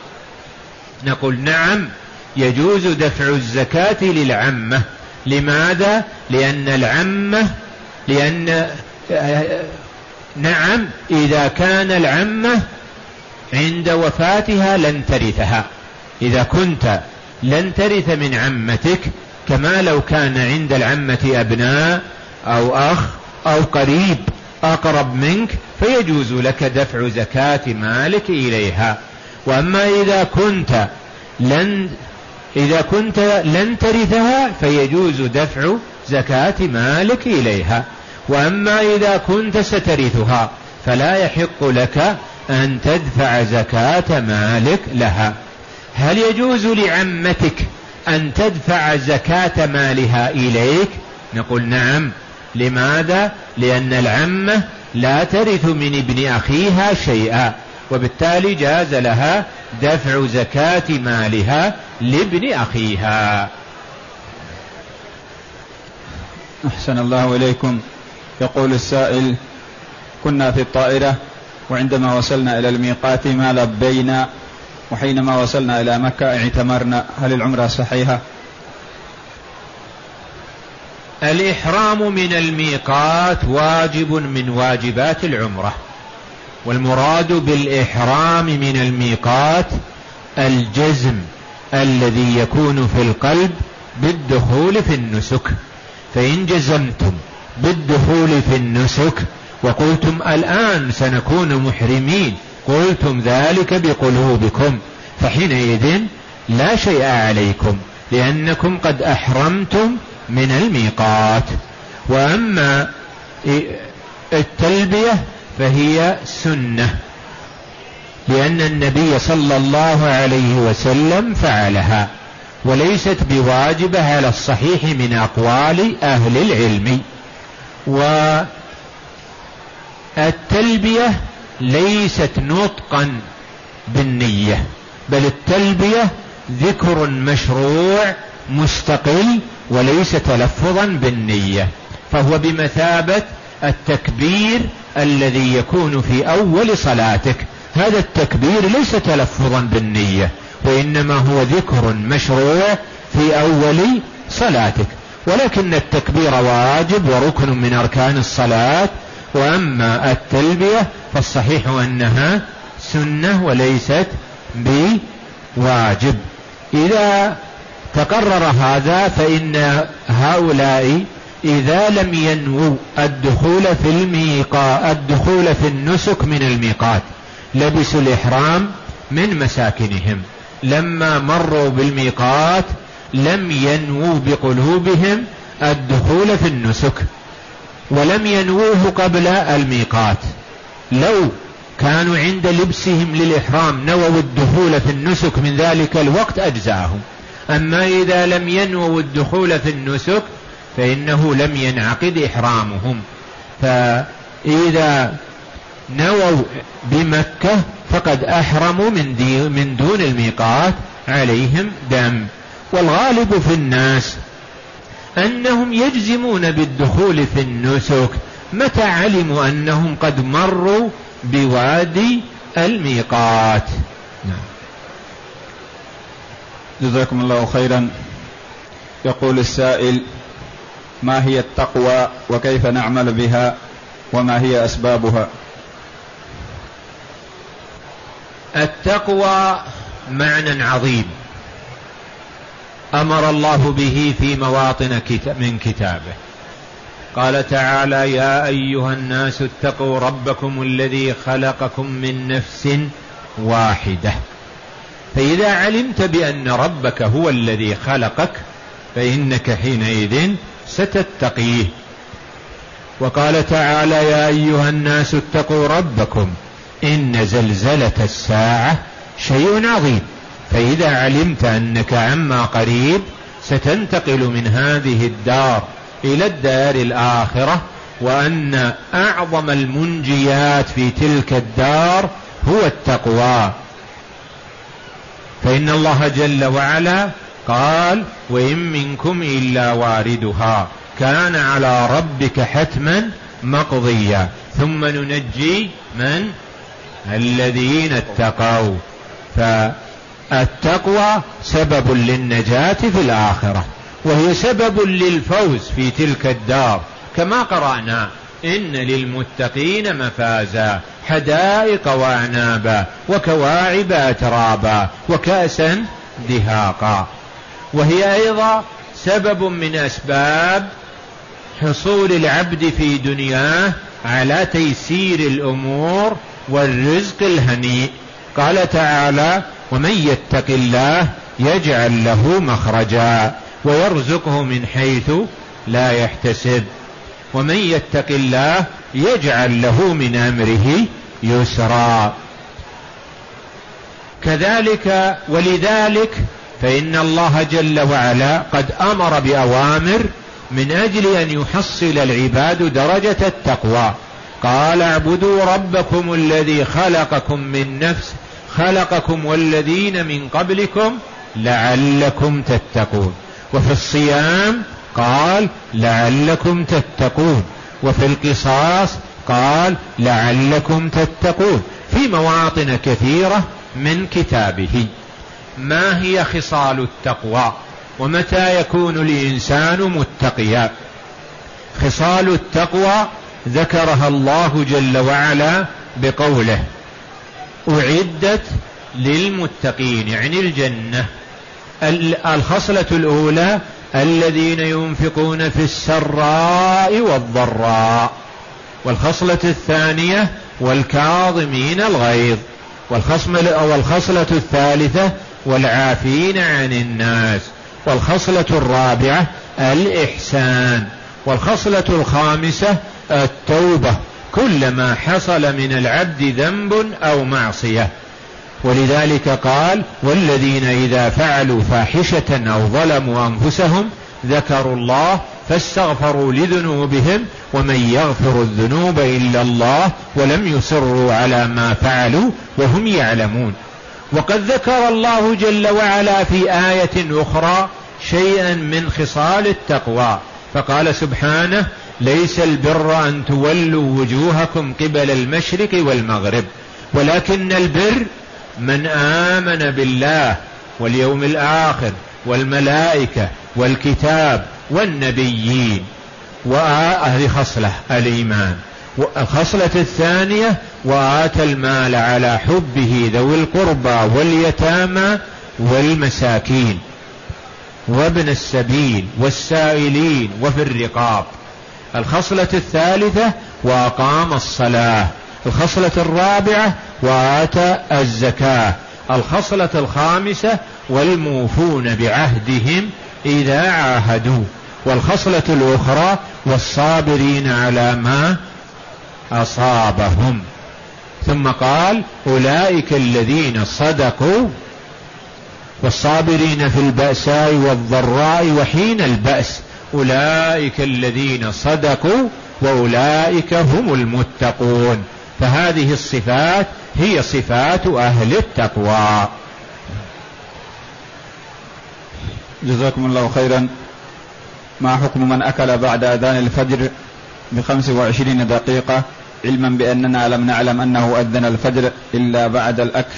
نقول: نعم، يجوز دفع الزكاة للعمة. لماذا؟ لأن العمة لأن نعم إذا كان العمة عند وفاتها لن ترثها. إذا كنت لن ترث من عمتك، كما لو كان عند العمة أبناء أو أخ أو قريب أقرب منك، فيجوز لك دفع زكاة مالك إليها. وأما إذا كنت لن إذا كنت لن ترثها فيجوز دفع زكاة مالك إليها. وأما إذا كنت سترثها فلا يحق لك أن تدفع زكاة مالك لها. هل يجوز لعمتك أن تدفع زكاة مالها إليك؟ نقول: نعم. لماذا؟ لأن العمة لا ترث من ابن أخيها شيئا، وبالتالي جاز لها دفع زكاة مالها لابن أخيها. أحسن الله إليكم. يقول السائل: كنا في الطائرة، وعندما وصلنا إلى الميقات ما لبينا، وحينما وصلنا إلى مكة اعتمرنا، هل العمرة صحيحة؟ الإحرام من الميقات واجب من واجبات العمرة، والمراد بالإحرام من الميقات الجزم الذي يكون في القلب بالدخول في النسك. فإن جزمتم بالدخول في النسك وقلتم الآن سنكون محرمين، قلتم ذلك بقلوبكم، فحينئذ لا شيء عليكم، لأنكم قد أحرمتم من الميقات. وأما التلبية فهي سنة، لأن النبي صلى الله عليه وسلم فعلها، وليست بواجبة على الصحيح من أقوال أهل العلم. والتلبية ليست نطقا بالنية، بل التلبية ذكر مشروع مستقل وليس تلفظا بالنية، فهو بمثابة التكبير الذي يكون في أول صلاتك. هذا التكبير ليس تلفظا بالنية، وإنما هو ذكر مشروع في أول صلاتك، ولكن التكبير واجب وركن من أركان الصلاة. وأما التلبية فالصحيح أنها سنة وليست بواجب. إذا تقرر هذا فإن هؤلاء إذا لم ينووا الدخول في الميقات الدخول في النسك من الميقات لبسوا الإحرام من مساكنهم، لما مروا بالميقات لم ينووا بقلوبهم الدخول في النسك ولم ينووه قبل الميقات. لو كانوا عند لبسهم للإحرام نووا الدخول في النسك من ذلك الوقت أجزاهم. أما إذا لم ينووا الدخول في النسك فإنه لم ينعقد إحرامهم. فإذا نووا بمكة فقد أحرموا من, دي من دون الميقات، عليهم دم. والغالب في الناس أنهم يجزمون بالدخول في النسك متى علموا أنهم قد مروا بوادي الميقات. نعم. جزاكم الله خيرا. يقول السائل: ما هي التقوى وكيف نعمل بها وما هي أسبابها؟ التقوى معنى عظيم أمر الله به في مواطن من كتابه. قال تعالى: يا أيها الناس اتقوا ربكم الذي خلقكم من نفس واحدة. فإذا علمت بأن ربك هو الذي خلقك فإنك حينئذ ستتقيه. وقال تعالى: يا أيها الناس اتقوا ربكم إن زلزلة الساعة شيء عظيم. فإذا علمت أنك عما قريب ستنتقل من هذه الدار إلى الدار الآخرة، وأن أعظم المنجيات في تلك الدار هو التقوى، فإن الله جل وعلا قال: وإن منكم إلا واردها كان على ربك حتما مقضيا ثم ننجي من الذين اتقوا. فالتقوى سبب للنجاة في الآخرة، وهي سبب للفوز في تلك الدار، كما قرأنا: إن للمتقين مفازا حدائق وأعنابا وكواعب أترابا وكأسا دهاقا. وهي أيضا سبب من أسباب حصول العبد في دنياه على تيسير الأمور والرزق الهنيء. قال تعالى: ومن يتق الله يجعل له مخرجا ويرزقه من حيث لا يحتسب. ومن يتق الله يجعل له من أمره يسرا. كذلك ولذلك فإن الله جل وعلا قد أمر بأوامر من أجل أن يحصل العباد درجة التقوى. قال: اعبدوا ربكم الذي خلقكم من نفس خلقكم والذين من قبلكم لعلكم تتقون. وفي الصيام قال: لعلكم تتقون. وفي القصاص قال: لعلكم تتقون، في مواطن كثيرة من كتابه. ما هي خصال التقوى ومتى يكون الإنسان متقيا؟ خصال التقوى ذكرها الله جل وعلا بقوله: أعدت للمتقين، يعني الجنة. الخصلة الأولى: الذين ينفقون في السراء والضراء. والخصلة الثانية: والكاظمين الغيظ. والخصلة الثالثة: والعافين عن الناس. والخصلة الرابعة: الإحسان. والخصلة الخامسة: التوبة، كلما حصل من العبد ذنب أو معصية ولذلك قال والذين إذا فعلوا فاحشة أو ظلموا أنفسهم ذكروا الله فاستغفروا لذنوبهم ومن يغفر الذنوب إلا الله ولم يصروا على ما فعلوا وهم يعلمون. وقد ذكر الله جل وعلا في آية أخرى شيئا من خصال التقوى فقال سبحانه ليس البر أن تولوا وجوهكم قبل المشرق والمغرب ولكن البر من آمن بالله واليوم الآخر والملائكة والكتاب والنبيين. وهذه خصلة الإيمان. الخصلة الثانية وآتى المال على حبه ذوي القربى واليتامى والمساكين وابن السبيل والسائلين وفي الرقاب. الخصلة الثالثة وأقام الصلاة. الخصلة الرابعة وآتى الزكاة. الخصلة الخامسة والموفون بعهدهم إذا عاهدوا. والخصلة الأخرى والصابرين على ما أصابهم. ثم قال أولئك الذين صدقوا والصابرين في البأساء والضراء وحين البأس أولئك الذين صدقوا وأولئك هم المتقون. فهذه الصفات هي صفات أهل التقوى. جزاكم الله خيرا. ما حكم من أكل بعد أذان الفجر بخمس وعشرين دقيقة علما بأننا لم نعلم أنه أذن الفجر إلا بعد الأكل؟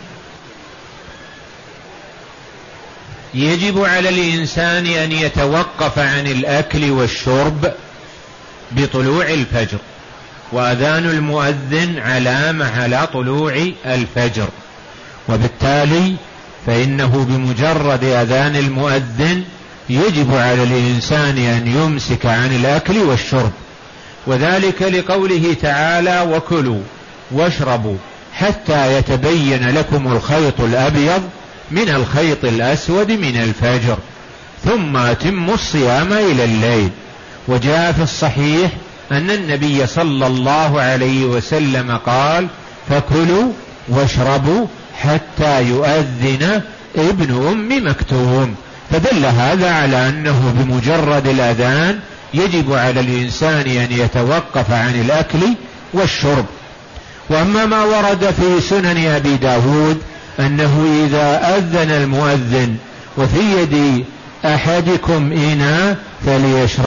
يجب على الإنسان أن يتوقف عن الأكل والشرب بطلوع الفجر، وأذان المؤذن علامة على طلوع الفجر، وبالتالي فإنه بمجرد أذان المؤذن يجب على الإنسان أن يمسك عن الأكل والشرب، وذلك لقوله تعالى وكلوا واشربوا حتى يتبين لكم الخيط الأبيض من الخيط الأسود من الفجر ثم أتموا الصيام إلى الليل. وجاء في الصحيح أن النبي صلى الله عليه وسلم قال فكلوا واشربوا حتى يؤذن ابن أم مكتوم، فدل هذا على أنه بمجرد الأذان يجب على الإنسان أن يتوقف عن الأكل والشرب. وأما ما ورد في سنن أبي داود أنه إذا أذن المؤذن وفي يد أحدكم إناء فليشرب